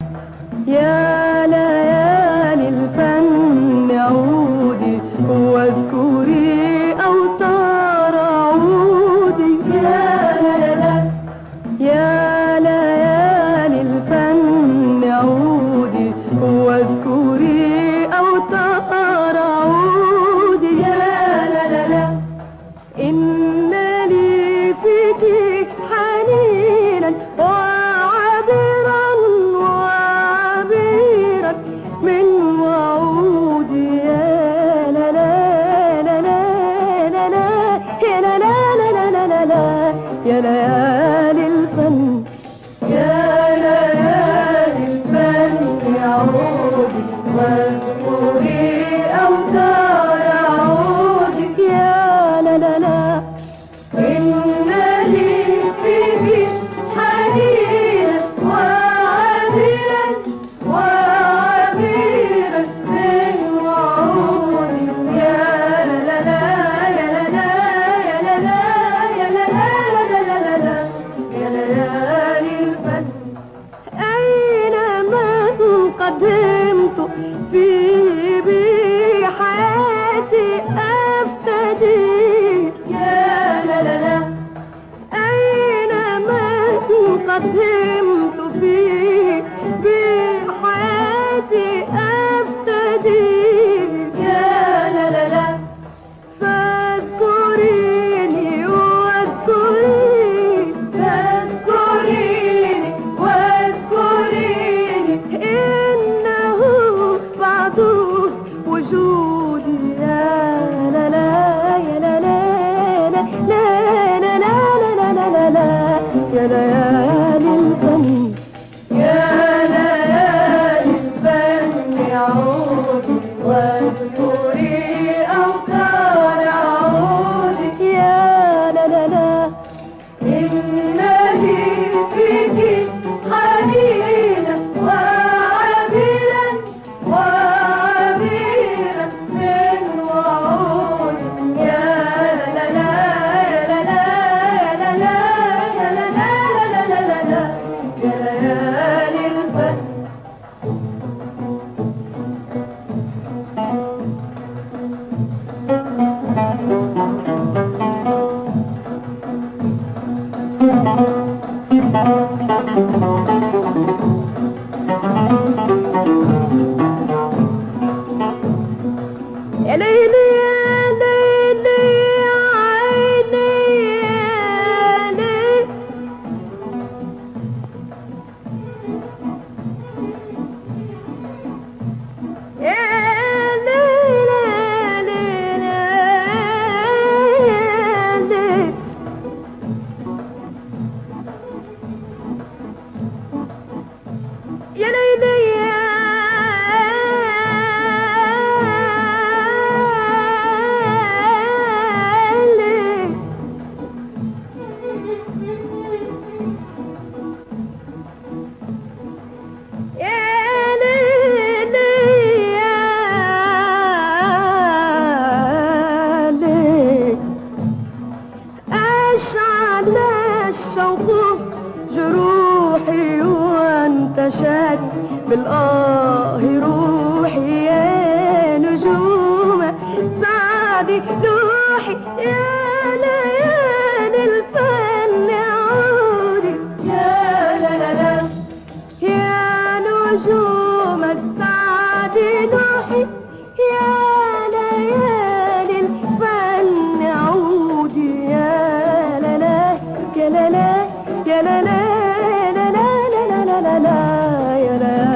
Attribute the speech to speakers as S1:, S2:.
S1: يا ليالي الفن عودي واذكري أوتار عودي. يا لا لا يا ليالي الفن عودي واذكري أوتار عودي. يا لا لا إن لي فيك حنينا وعبيرا وعبيرا من وعودي. يا لا لا لا لا لا يا لا لا لا لا لا يا ليالي الفن. يا ليالي الفن عودي واذكري أوتار عودي. يا لا لا لا إن لي فيك حنينا وعبيرا وعبيرا من وعودي. يا لا لا يا لا يا لا يا لا يا لا يا ليالي الفن. أينما قدمت في بحياتي أفتدي. يا لا لا لا أينما قدمت في بحياتي أفتدي. يا لا لا لا فاذكريني واذكريني فاذكريني واذكريني إنه بعد وجودي. يا لا لا يا لا لا لا لا لا لا لا لا لا يا ليالي الفن. يا ليالي الفن عودي واذكري أوتار عودي. يا لا لا لا إن لي فيك حنينا وعبيرا وعبيرا من وعودي. يا لا لا يا لا لا يا لا لا يا لا لا لا لا يا ليالي الفن. يا ليلي يا ليلي يا عيني يا ليلي. يا ليلي يا ليلي يا ليلي أشعل الشوق جروحي وانتشت بالآه روحي. يا نجوم سعدي لوحي. يا ليالي الفن عودي. يا لا لا لا يا نجوم السعد لوحي. يا ليالي الفن عودي. يا لا لا يا لا لا يا لا لا لا لا لا لا لا يا لا